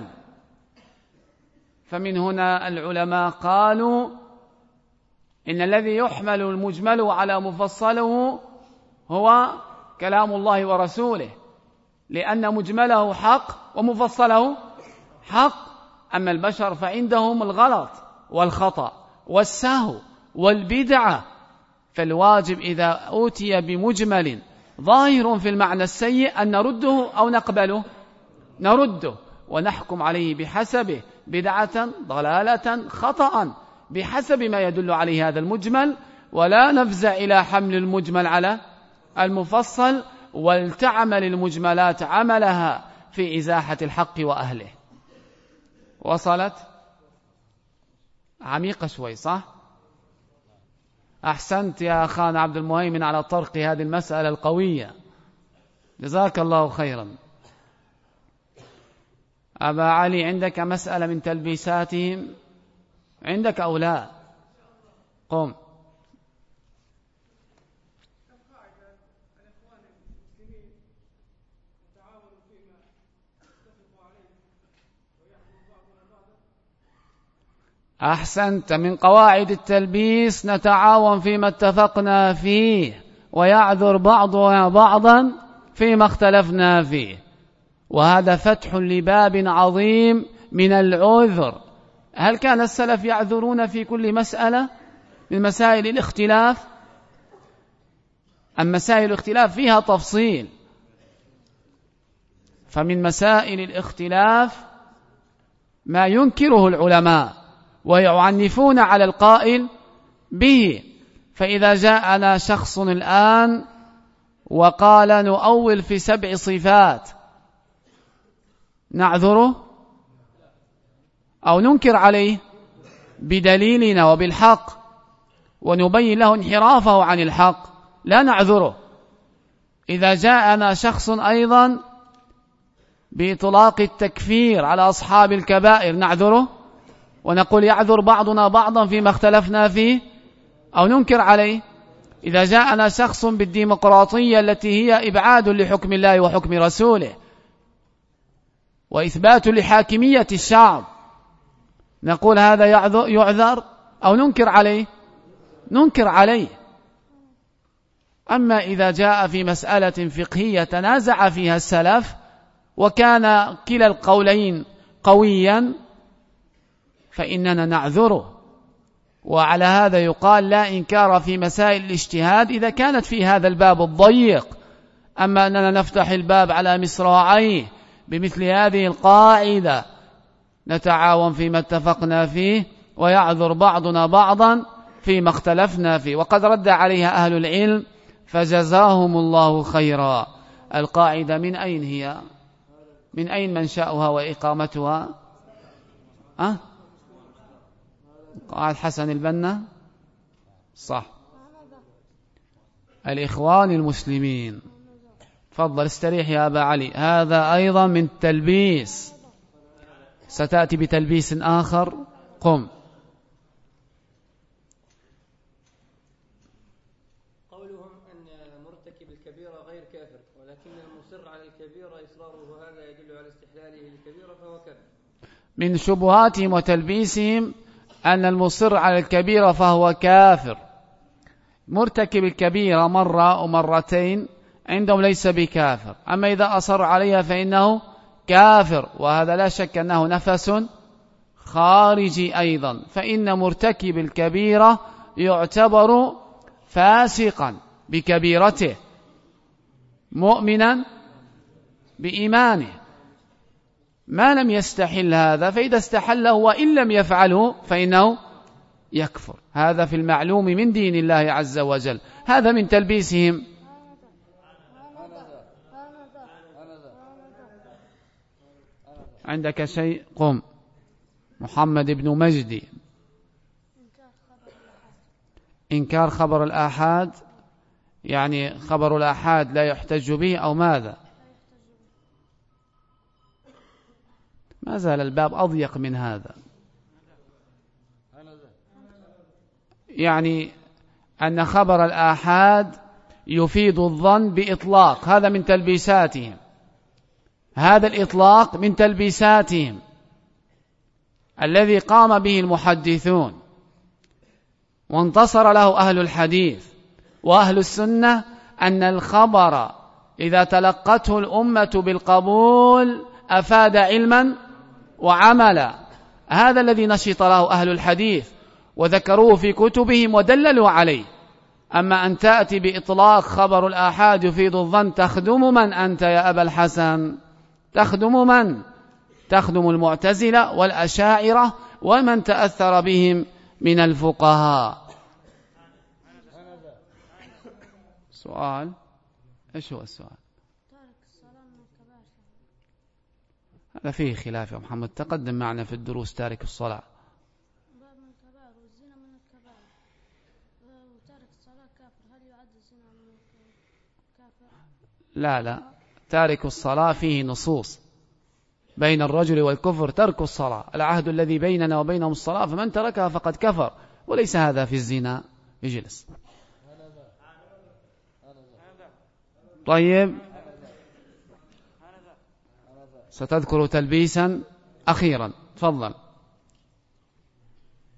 فمن هنا العلماء قالوا إن الذي يحمل المجمل على مفصله هو كلام الله ورسوله، لأن مجمله حق ومفصله حق. أما البشر فعندهم الغلط والخطأ والسهو والبدعة. فالواجب إذا أوتي بمجمل ظاهر في المعنى السيء أن نرده أو نقبله، نرده ونحكم عليه بحسبه، بدعة ضلالة خطأ، بحسب ما يدل عليه هذا المجمل، ولا نفزع إلى حمل المجمل على المفصل، ولتعمل المجملات عملها في إزاحة الحق وأهله. وصلت؟ عميقة شوي صح؟ أحسنت يا أخانا عبد المهيمن على طرق هذه المسألة القوية، جزاك الله خيرا. أبا علي، عندك مسألة من تلبيساتهم عندك أو لا؟ قم. أحسنت. من قواعد التلبيس نتعاون فيما اتفقنا فيه ويعذر بعضنا بعضا فيما اختلفنا فيه، وهذا فتح لباب عظيم من العذر. هل كان السلف يعذرون في كل مسألة من مسائل الاختلاف؟ أم مسائل الاختلاف فيها تفصيل؟ فمن مسائل الاختلاف ما ينكره العلماء ويعنفون على القائل به. فإذا جاءنا شخص الآن وقال نؤول في 7 صفات، نعذره أو ننكر عليه بدليلنا وبالحق ونبين له انحرافه عن الحق؟ لا نعذره. إذا جاءنا شخص أيضا بإطلاق التكفير على أصحاب الكبائر، نعذره ونقول يعذر بعضنا بعضا فيما اختلفنا فيه أو ننكر عليه؟ إذا جاءنا شخص بالديمقراطية التي هي إبعاد لحكم الله وحكم رسوله وإثبات لحاكمية الشعب، نقول هذا يعذر أو ننكر عليه؟ ننكر عليه. أما إذا جاء في مسألة فقهية تنازع فيها السلف وكان كلا القولين قويا فإننا نعذره. وعلى هذا يقال لا إنكار في مسائل الاجتهاد إذا كانت في هذا الباب الضيق. أما أننا نفتح الباب على مصراعيه بمثل هذه القاعدة، نتعاون فيما اتفقنا فيه ويعذر بعضنا بعضا فيما اختلفنا فيه. وقد رد عليها أهل العلم فجزاهم الله خيرا. القاعدة من أين هي؟ من أين منشأها وإقامتها؟ قاعد حسن البنا، صح، الإخوان المسلمين. تفضل استريح يا أبا علي. هذا أيضا من تلبيس، ستأتي بتلبيس آخر. قم. قولهم أن مرتكب الكبيرة غير كافر، ولكن المصر على الكبيرة إصراره هذا يدل على استحلاله للكبيرة فهو كافر. من شبهاتهم وتلبيسهم أن المصر على الكبيرة فهو كافر. مرتكب الكبيرة مرة ومرتين عندهم ليس بكافر، أما إذا أصر عليها فإنه كافر، وهذا لا شك أنه نفس خارجي أيضا. فإن مرتكب الكبيرة يعتبر فاسقا بكبيرته مؤمنا بإيمانه ما لم يستحل هذا، فإذا استحله وإن لم يفعله فإنه يكفر. هذا في المعلوم من دين الله عز وجل. هذا من تلبيسهم. عندك شيء؟ قم. محمد بن مجدي. إنكار خبر الآحاد، يعني خبر الآحاد لا يحتج به أو ماذا؟ ما زال الباب أضيق من هذا. يعني أن خبر الآحاد يفيد الظن بإطلاق، هذا من تلبيساتهم. هذا الإطلاق من تلبيساتهم الذي قام به المحدثون وانتصر له أهل الحديث وأهل السنة، أن الخبر إذا تلقته الأمة بالقبول أفاد علما وعملا. هذا الذي نشط له أهل الحديث وذكروه في كتبهم ودللوا عليه. أما أن تأتي بإطلاق خبر الآحاد يفيد الظن، تخدم من أنت يا أبا الحسن؟ تخدم من؟ تخدم المعتزلة والأشاعرة ومن تأثر بهم من الفقهاء. سؤال؟ إيش هو السؤال؟ هذا فيه خلاف يا محمد، تقدم معنا في الدروس تارك الصلاة. لا، تارك الصلاة فيه نصوص بين الرجل والكفر ترك الصلاة. العهد الذي بيننا وبينهم الصلاة، فمن تركها فقد كفر، وليس هذا في الزنا. اجلس. طيب، ستذكر تلبيسا أخيرا، تفضل.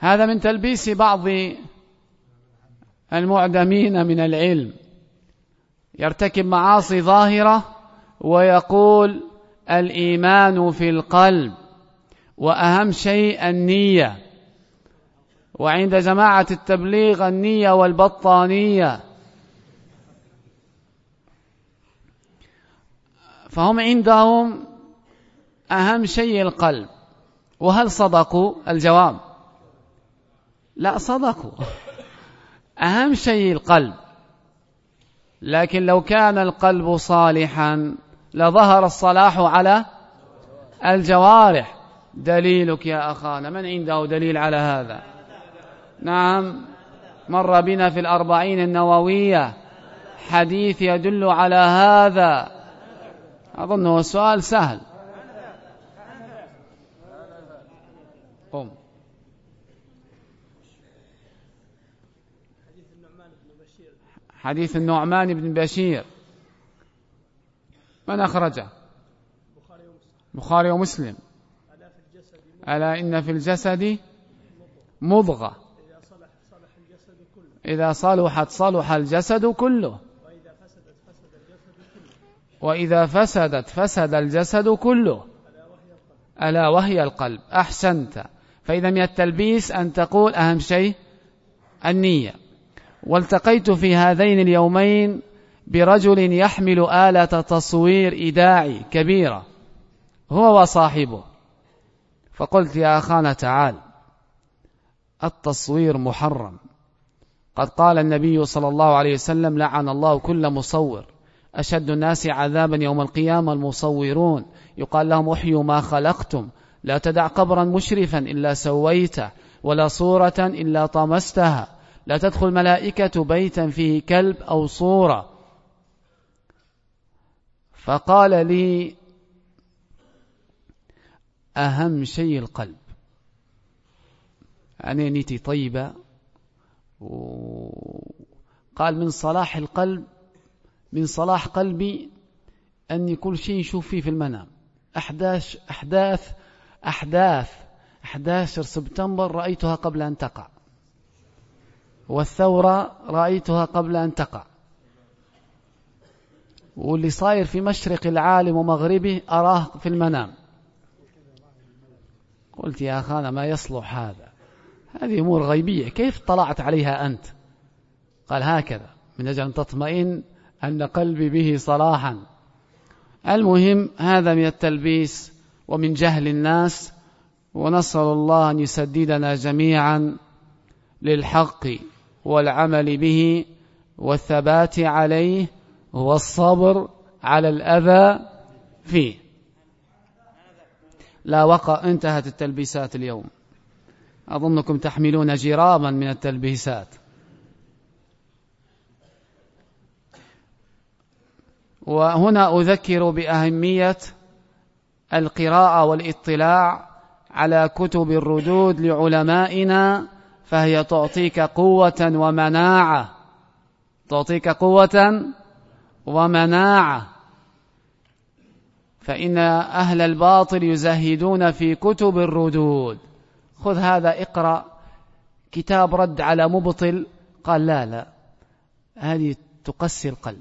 هذا من تلبيس بعض المعدمين من العلم، يرتكب معاصي ظاهرة ويقول الإيمان في القلب وأهم شيء النية، وعند جماعة التبليغ النية والبطانية، فهم عندهم أهم شيء القلب. وهل صدقوا؟ الجواب لا، صدقوا، أهم شيء القلب، لكن لو كان القلب صالحا لظهر الصلاح على الجوارح. دليلك يا أخانا، من عنده دليل على هذا؟ نعم، مر بنا في 40 النووية حديث يدل على هذا، أظنه السؤال سهل. حديث النعمان بن بشير من أخرجه؟ بخاري ومسلم. ألا إن في الجسد مضغة إذا صلحت صلح الجسد كله وإذا فسدت فسد الجسد كله ألا وهي القلب. أحسنت. فإذا من التلبيس أن تقول أهم شيء النية. والتقيت في هذين اليومين برجل يحمل آلة تصوير إيداعي كبيرة هو وصاحبه، فقلت يا أخانا تعال، التصوير محرم، قد قال النبي صلى الله عليه وسلم لعن الله كل مصور، أشد الناس عذابا يوم القيامة المصورون، يقال لهم احيوا ما خلقتم، لا تدع قبرا مشرفا إلا سويته ولا صورة إلا طمستها، لا تدخل ملائكة بيتا فيه كلب أو صورة. فقال لي أهم شيء القلب. أنا نيتي طيبة، وقال من صلاح القلب، من صلاح قلبي أني كل شيء نشوف فيه في المنام. 11 سبتمبر رأيتها قبل أن تقع، والثورة رأيتها قبل أن تقع، واللي صاير في مشرق العالم ومغربه أراه في المنام. قلت يا أخانا ما يصلح هذا، هذه أمور غيبية، كيف طلعت عليها أنت؟ قال هكذا من أجل أن تطمئن أن قلبي به صلاحا. المهم هذا من التلبيس ومن جهل الناس، ونسأل الله أن يسددنا جميعا للحق والعمل به والثبات عليه والصبر على الأذى فيه. لا وقع، انتهت التلبيسات اليوم، أظنكم تحملون جرابا من التلبيسات. وهنا أذكر بأهمية القراءة والاطلاع على كتب الردود لعلمائنا، فهي تعطيك قوة ومناعة، تعطيك قوة ومناعة. فإن أهل الباطل يزهدون في كتب الردود. خذ هذا اقرأ كتاب رد على مبطل، قال لا هذه تقسي القلب.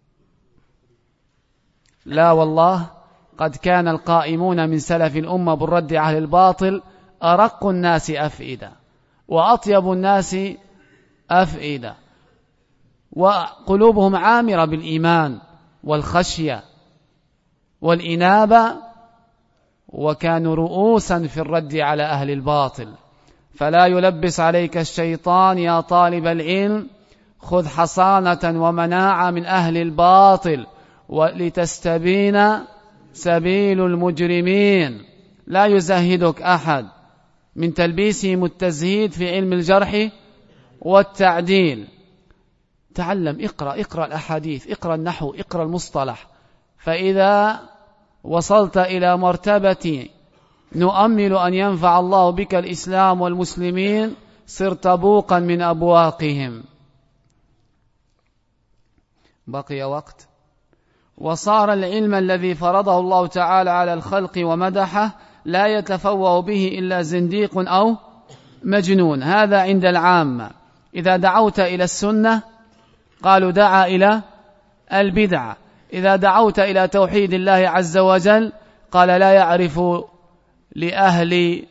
لا والله، قد كان القائمون من سلف الأمة بالرد على الباطل أرق الناس أفئدة وأطيب الناس أفئدة، وقلوبهم عامرة بالإيمان والخشية والإنابة، وكانوا رؤوسا في الرد على أهل الباطل. فلا يلبس عليك الشيطان يا طالب العلم، خذ حصانة ومناعة من أهل الباطل ولتستبين سبيل المجرمين. لا يزهدك أحد من تلبيسهم التزهيد في علم الجرح والتعديل. تعلم، اقرأ الأحاديث، اقرأ النحو، اقرأ المصطلح، فإذا وصلت إلى مرتبة نؤمل أن ينفع الله بك الإسلام والمسلمين صرت بوقا من أبواقهم. بقي وقت. وصار العلم الذي فرضه الله تعالى على الخلق ومدحه لا يتفوه به إلا زنديق مجنون. هذا عند العامة. إذا دعوت إلى السنة قالوا دعا إلى البدعة. إذا دعوت إلى توحيد الله عز وجل قال لا يعرف لأهل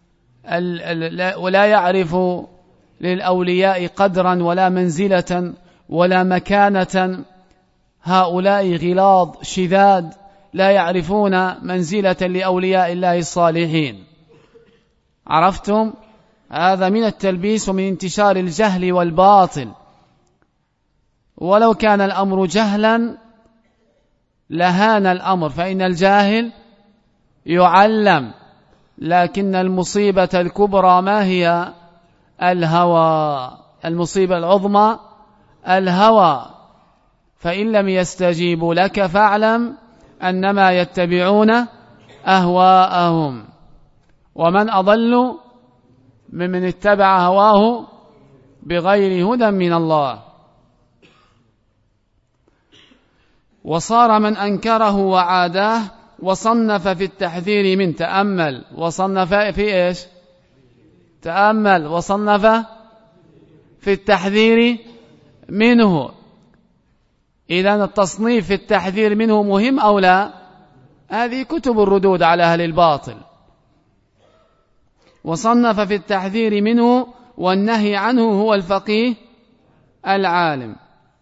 ولا يعرف للأولياء قدرا ولا منزلة ولا مكانة. هؤلاء غلاظ شذاذ لا يعرفون منزلة لأولياء الله الصالحين. عرفتم؟ هذا من التلبيس ومن انتشار الجهل والباطل. ولو كان الأمر جهلا لهان الأمر، فإن الجاهل يعلم. لكن المصيبة الكبرى ما هي؟ الهوى. المصيبة العظمى الهوى. فإن لم يستجيبوا لك فاعلم أنما يتبعون أهواءهم. ومن أضل ممن اتبع هواه بغير هدى من الله. وصار من أنكره وعاداه وصنف في التحذير من. تأمل. وصنف في إيش؟ تأمل. وصنف في التحذير منه. إذن التصنيف في التحذير منه مهم أو لا؟ هذه كتب الردود على أهل الباطل. وصنف في التحذير منه والنهي عنه هو الفقيه العالم.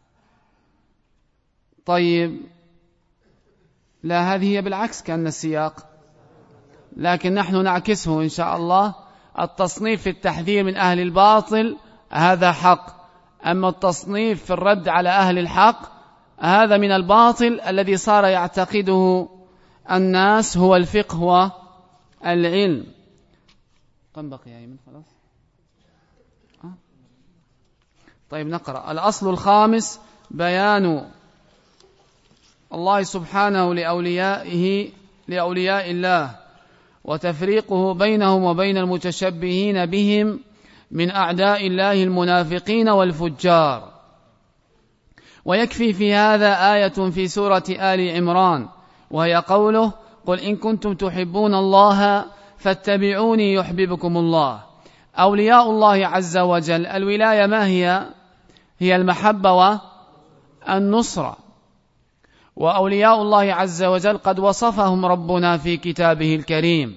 طيب، لا، هذه هي بالعكس كأن السياق، لكن نحن نعكسه إن شاء الله. التصنيف في التحذير من أهل الباطل هذا حق، أما التصنيف في الرد على أهل الحق هذا من الباطل الذي صار يعتقده الناس هو الفقه والعلم. كم بقي يا أيمن؟ خلاص. طيب نقرأ. الأصل الخامس بيان الله سبحانه لأولياء الله وتفريقه بينهم وبين المتشبهين بهم من أعداء الله المنافقين والفجار. ويكفي في هذا آية في سورة آل عمران وهي قوله: قل إن كنتم تحبون الله فاتبعوني يحببكم الله. أولياء الله عز وجل الولاية ما هي؟ هي المحبة والنصرة. وأولياء الله عز وجل قد وصفهم ربنا في كتابه الكريم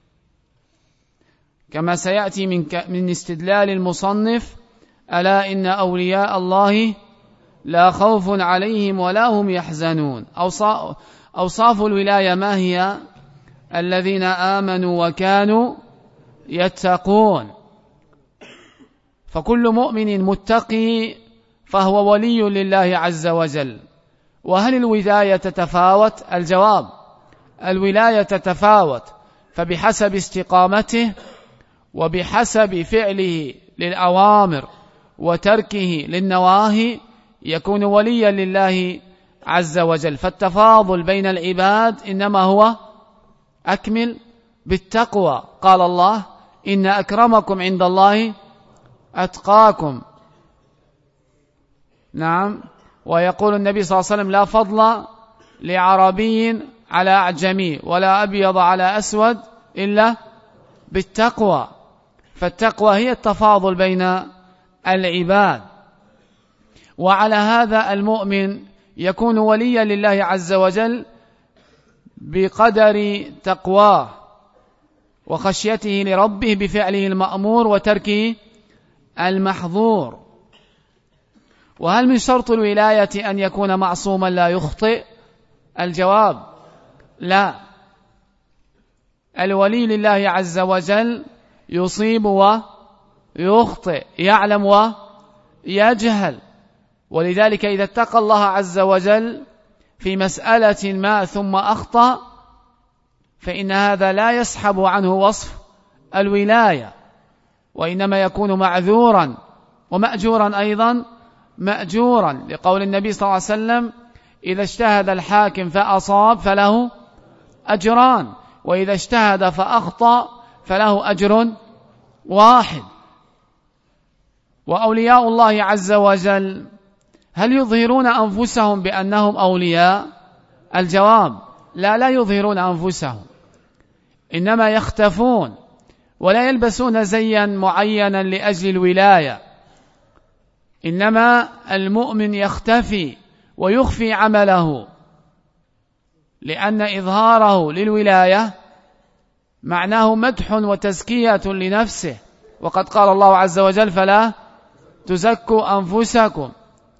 كما سيأتي من استدلال المصنف: ألا إن أولياء الله لا خوف عليهم ولا هم يحزنون. أوصاف الولاية ما هي؟ الذين آمنوا وكانوا يتقون. فكل مؤمن متقي فهو ولي لله عز وجل. وهل الولاية تتفاوت؟ الجواب: الولاية تتفاوت، فبحسب استقامته وبحسب فعله للأوامر وتركه للنواهي يكون وليا لله عز وجل. فالتفاضل بين العباد إنما هو أكمل بالتقوى. قال الله: إن أكرمكم عند الله أتقاكم. نعم. ويقول النبي صلى الله عليه وسلم: لا فضل لعربي على أعجمي ولا أبيض على أسود إلا بالتقوى. فالتقوى هي التفاضل بين العباد. وعلى هذا المؤمن يكون وليا لله عز وجل بقدر تقواه وخشيته لربه بفعله المأمور وتركه المحظور. وهل من شرط الولاية أن يكون معصوما لا يخطئ؟ الجواب: لا. الولي لله عز وجل يصيب ويخطئ، يعلم ويجهل. ولذلك إذا اتقى الله عز وجل في مسألة ما ثم أخطأ فإن هذا لا يسحب عنه وصف الولاية، وإنما يكون معذورا ومأجورا أيضا مأجورا، لقول النبي صلى الله عليه وسلم: إذا اجتهد الحاكم فأصاب فله أجران، وإذا اجتهد فأخطأ فله أجر واحد. وأولياء الله عز وجل هل يظهرون أنفسهم بأنهم أولياء؟ الجواب: لا يظهرون أنفسهم، إنما يختفون ولا يلبسون زيا معينا لأجل الولاية، إنما المؤمن يختفي ويخفي عمله، لأن إظهاره للولاية معناه مدح وتزكية لنفسه، وقد قال الله عز وجل: فلا تزكوا أنفسكم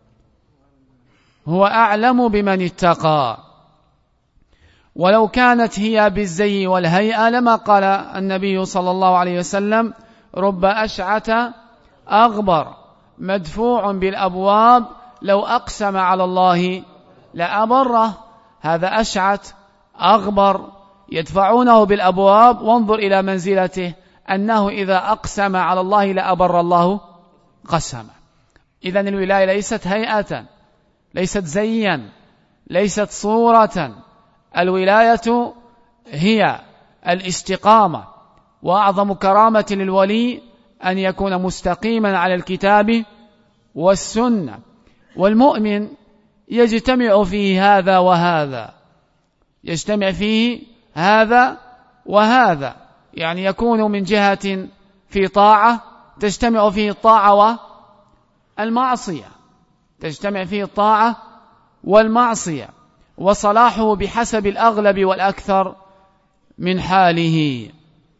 هو أعلم بمن اتقى. ولو كانت هي بالزي والهيئة لما قال النبي صلى الله عليه وسلم: رب أشعث أغبر مدفوع بالأبواب لو أقسم على الله لأبره. هذا أشعث أغبر يدفعونه بالأبواب، وانظر إلى منزلته، أنه إذا أقسم على الله لأبر الله قسمه. إذن الولاية ليست هيئة، ليست زيا، ليست صورة. الولاية هي الاستقامة، وأعظم كرامة للولي أن يكون مستقيما على الكتاب والسنة. والمؤمن يجتمع فيه هذا وهذا، يجتمع فيه هذا وهذا، يعني يكون من جهة في طاعة تجتمع فيه الطاعة والمعصية، تجتمع فيه الطاعة والمعصية، وصلاحه بحسب الأغلب والأكثر من حاله.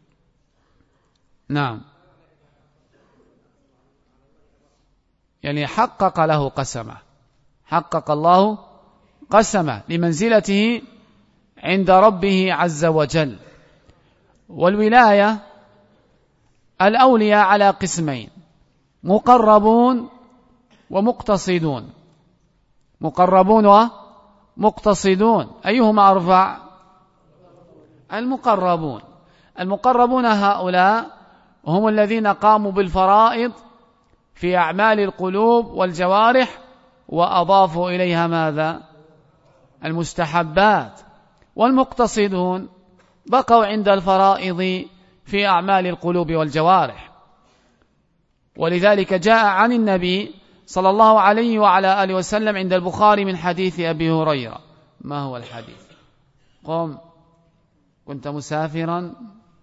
نعم، يعني حقق له قسمه، حقق الله قسمه لمنزلته عند ربه عز وجل. والولاية الأولياء على قسمين: مقربون ومقتصدون. مقربون ومقتصدون، أيهما أرفع؟ المقربون. المقربون هؤلاء هم الذين قاموا بالفرائض في أعمال القلوب والجوارح، وأضافوا إليها ماذا؟ المستحبات. والمقتصدون بقوا عند الفرائض في أعمال القلوب والجوارح. ولذلك جاء عن النبي صلى الله عليه وعلى آله وسلم عند البخاري من حديث أبي هريرة. ما هو الحديث؟ قم، كنت مسافرا؟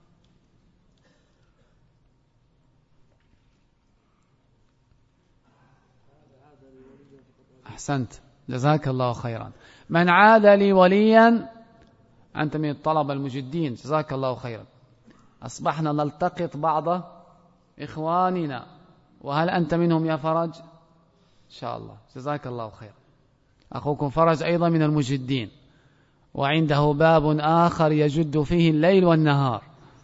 أحسنت، جزاك الله خيرا. من عاد لي وليا، أنت من الطلبة المجدين، جزاك الله خيرا. أصبحنا نلتقط بعض إخواننا، وهل أنت منهم يا فرج؟ إن شاء الله، جزاك الله خيرا. أخوكم فرج أيضا من المجدين، وعنده باب آخر يجد فيه الليل والنهار.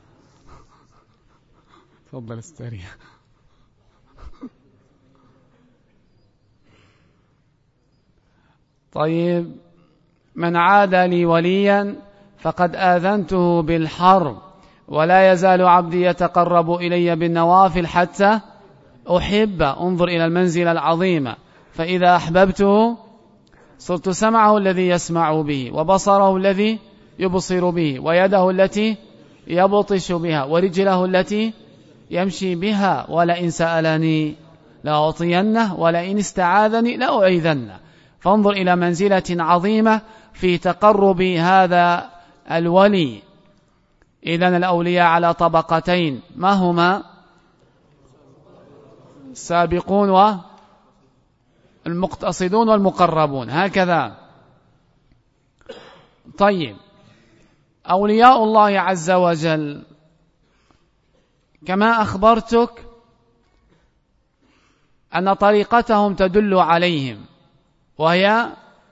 تفضل استريح. طيب، من عاد لي وليا فقد آذنته بالحرب، ولا يزال عبدي يتقرب إلي بالنوافل حتى أحب. انظر إلى المنزلة العظيمة. فإذا أحببته صرت سمعه الذي يسمع به، وبصره الذي يبصر به، ويده التي يبطش بها، ورجله التي يمشي بها. ولئن سألني لأعطينه، ولئن استعاذني لأعيذنه. فانظر إلى منزلة عظيمة في تقرب هذا الولي. إذن الأولياء على طبقتين، ما هما؟ السابقون والمقتصدون والمقربون، هكذا. طيب، أولياء الله عز وجل كما أخبرتك أن طريقتهم تدل عليهم، وهي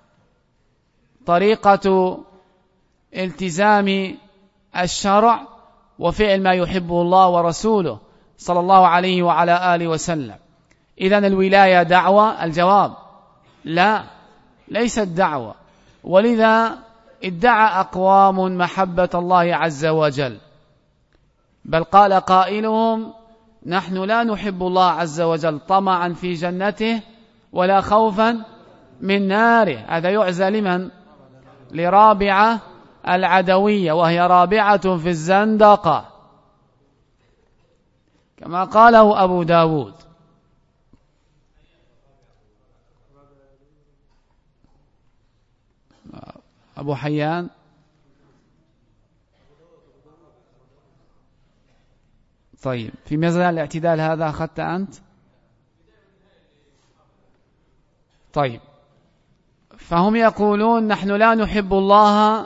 طريقة التزام الشرع وفعل ما يحبه الله ورسوله صلى الله عليه وعلى آله وسلم. إذن الولاية دعوة؟ الجواب لا، ليست دعوة. ولذا ادعى أقوام محبة الله عز وجل، بل قال قائلهم: نحن لا نحب الله عز وجل طمعا في جنته ولا خوفا من ناره. هذا يعزى لمن؟ لرابعة العدوية، وهي رابعة في الزندقة كما قاله أبو داود. أبو حيان طيب في ميزان الاعتدال هذا أخذت أنت؟ طيب فهم يقولون نحن لا نحب الله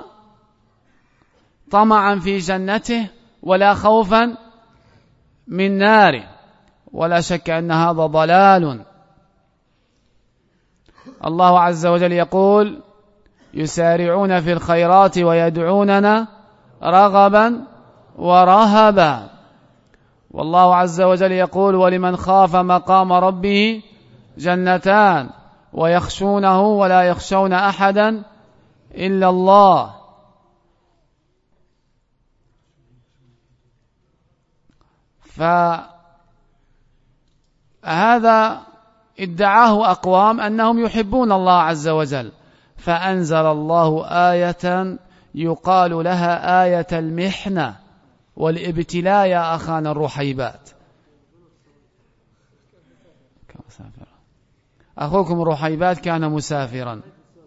طمعا في جنته ولا خوفا من ناره، ولا شك أن هذا ضلال. الله عز وجل يقول يسارعون في الخيرات ويدعوننا رغبا ورهبا، والله عز وجل يقول ولمن خاف مقام ربه جنتان ويخشونه ولا يخشون أحدا إلا الله. فهذا ادعاه أقوام أنهم يحبون الله عز وجل، فأنزل الله آية يقال لها آية المحنة والابتلاء يا أخانا الرحيبات. أخوكم الرحيبات كان مسافرا.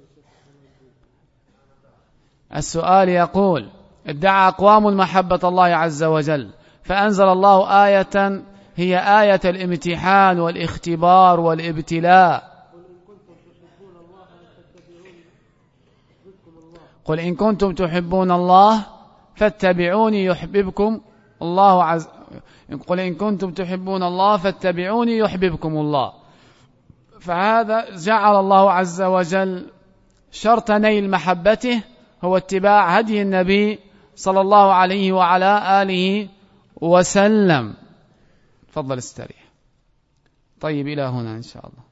السؤال يقول ادعى أقوام محبة الله عز وجل، فأنزل الله آية هي آية الامتحان والاختبار والابتلاء. قل إن كنتم تحبون الله فاتبعوني يحببكم الله قل إن كنتم تحبون الله فاتبعوني يحببكم الله. فهذا جعل الله عز وجل شرط نيل محبته هو اتباع هدي النبي صلى الله عليه وعلى آله وسلم. تفضل استريح. طيب إلى هنا إن شاء الله.